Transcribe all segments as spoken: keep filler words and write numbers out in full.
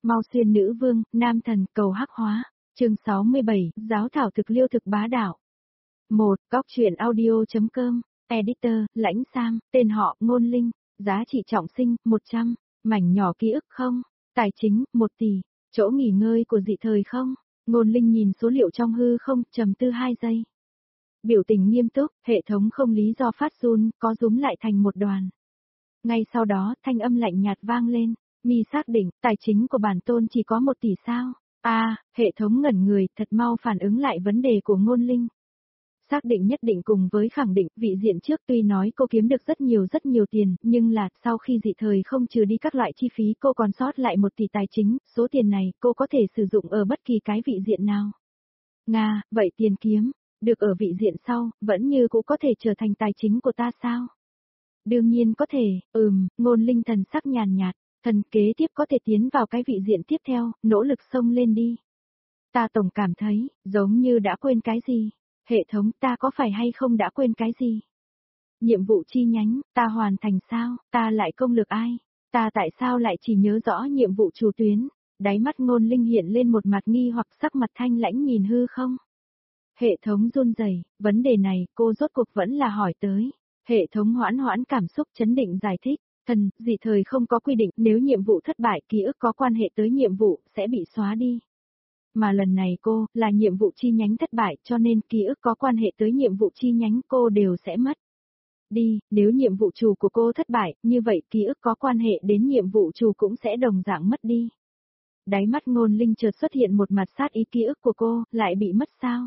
Mau xuyên nữ vương, nam thần, cầu hắc hóa. Chương sáu mươi bảy, giáo thảo thực liêu thực bá đạo. một. Góc truyện audio.com. Editor, Lãnh Sam, tên họ, Ngôn Linh, giá trị trọng sinh, một trăm, mảnh nhỏ ký ức không, tài chính, một tỷ, chỗ nghỉ ngơi của dị thời không. Ngôn Linh nhìn số liệu trong hư không, trầm tư hai giây. Biểu tình nghiêm túc, hệ thống không lý do phát run, có rúm lại thành một đoàn. Ngay sau đó, thanh âm lạnh nhạt vang lên, mi xác định, tài chính của bản tôn chỉ có một tỷ sao? A, à, hệ thống ngẩn người, thật mau phản ứng lại vấn đề của Ngôn Linh. Xác định nhất định cùng với khẳng định, vị diện trước tuy nói cô kiếm được rất nhiều rất nhiều tiền, nhưng là, sau khi dị thời không trừ đi các loại chi phí cô còn sót lại một tỷ tài chính, số tiền này cô có thể sử dụng ở bất kỳ cái vị diện nào. Nga, vậy tiền kiếm, được ở vị diện sau, vẫn như cũng có thể trở thành tài chính của ta sao? Đương nhiên có thể, ừm, Ngôn Linh thần sắc nhàn nhạt, thần kế tiếp có thể tiến vào cái vị diện tiếp theo, nỗ lực xông lên đi. Ta tổng cảm thấy, giống như đã quên cái gì. Hệ thống, ta có phải hay không đã quên cái gì? Nhiệm vụ chi nhánh, ta hoàn thành sao, ta lại công lược ai? Ta tại sao lại chỉ nhớ rõ nhiệm vụ chủ tuyến? Đáy mắt Ngôn Linh hiện lên một mặt nghi hoặc sắc mặt thanh lãnh nhìn hư không? Hệ thống run rẩy, vấn đề này cô rốt cuộc vẫn là hỏi tới. Hệ thống hoãn hoãn cảm xúc chấn định giải thích, thần, dị thời không có quy định nếu nhiệm vụ thất bại ký ức có quan hệ tới nhiệm vụ sẽ bị xóa đi. Mà lần này cô, là nhiệm vụ chi nhánh thất bại cho nên ký ức có quan hệ tới nhiệm vụ chi nhánh cô đều sẽ mất. Đi, nếu nhiệm vụ chủ của cô thất bại, như vậy ký ức có quan hệ đến nhiệm vụ chủ cũng sẽ đồng dạng mất đi. Đáy mắt Ngôn Linh chợt xuất hiện một mặt sát ý, ký ức của cô, lại bị mất sao?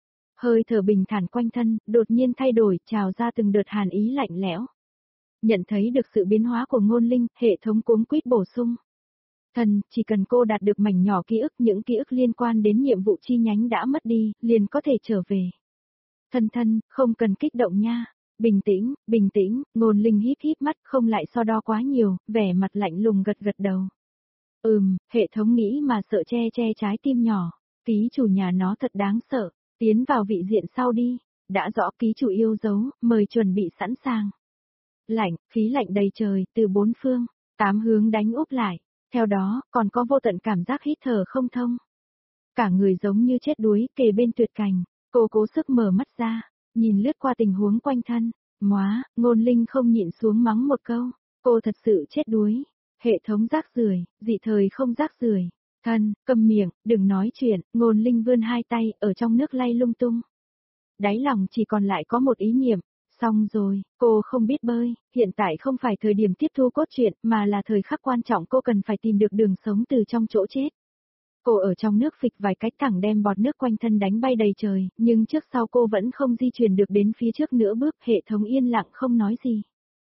Hơi thở bình thản quanh thân, đột nhiên thay đổi, trào ra từng đợt hàn ý lạnh lẽo. Nhận thấy được sự biến hóa của Ngôn Linh, hệ thống cuống quýt bổ sung. Thần, chỉ cần cô đạt được mảnh nhỏ ký ức, những ký ức liên quan đến nhiệm vụ chi nhánh đã mất đi, liền có thể trở về. Thân thân, không cần kích động nha. Bình tĩnh, bình tĩnh, Ngôn Linh híp híp mắt, không lại so đo quá nhiều, vẻ mặt lạnh lùng gật gật đầu. Ừm, hệ thống nghĩ mà sợ che che trái tim nhỏ. Ký chủ nhà nó thật đáng sợ. Tiến vào vị diện sau đi. Đã rõ ký chủ yêu dấu, mời chuẩn bị sẵn sàng. Lạnh, khí lạnh đầy trời, từ bốn phương, tám hướng đánh úp lại. Theo đó, còn có vô tận cảm giác hít thở không thông. Cả người giống như chết đuối, kề bên tuyệt cảnh. Cô cố sức mở mắt ra, nhìn lướt qua tình huống quanh thân. Móa, Ngôn Linh không nhịn xuống mắng một câu. Cô thật sự chết đuối. Hệ thống rác rưởi, dị thời không rác rưởi. Thân, câm miệng, đừng nói chuyện. Ngôn Linh vươn hai tay, ở trong nước lay lung tung. Đáy lòng chỉ còn lại có một ý niệm. Xong rồi, cô không biết bơi, hiện tại không phải thời điểm tiếp thu cốt truyện, mà là thời khắc quan trọng cô cần phải tìm được đường sống từ trong chỗ chết. Cô ở trong nước phịch vài cách thẳng đem bọt nước quanh thân đánh bay đầy trời, nhưng trước sau cô vẫn không di chuyển được đến phía trước nửa bước, hệ thống yên lặng không nói gì.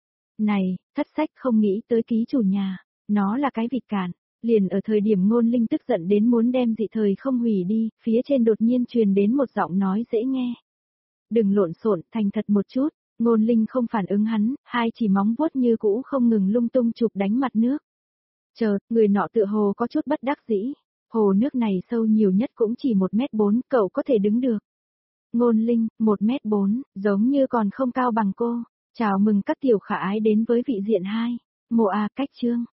Này, thất sách không nghĩ tới ký chủ nhà, nó là cái vịt cạn. Liền ở thời điểm Ngôn Linh tức giận đến muốn đem dị thời không hủy đi, phía trên đột nhiên truyền đến một giọng nói dễ nghe. Đừng lộn xộn, thành thật một chút. Ngôn Linh không phản ứng hắn, hai chỉ móng vuốt như cũ không ngừng lung tung chụp đánh mặt nước. Chợt, người nọ tựa hồ có chút bất đắc dĩ. Hồ nước này sâu nhiều nhất cũng chỉ một mét bốn, cậu có thể đứng được. Ngôn Linh, một mét bốn, giống như còn không cao bằng cô. Chào mừng các tiểu khả ái đến với vị diện hai. Mộ A cách chương.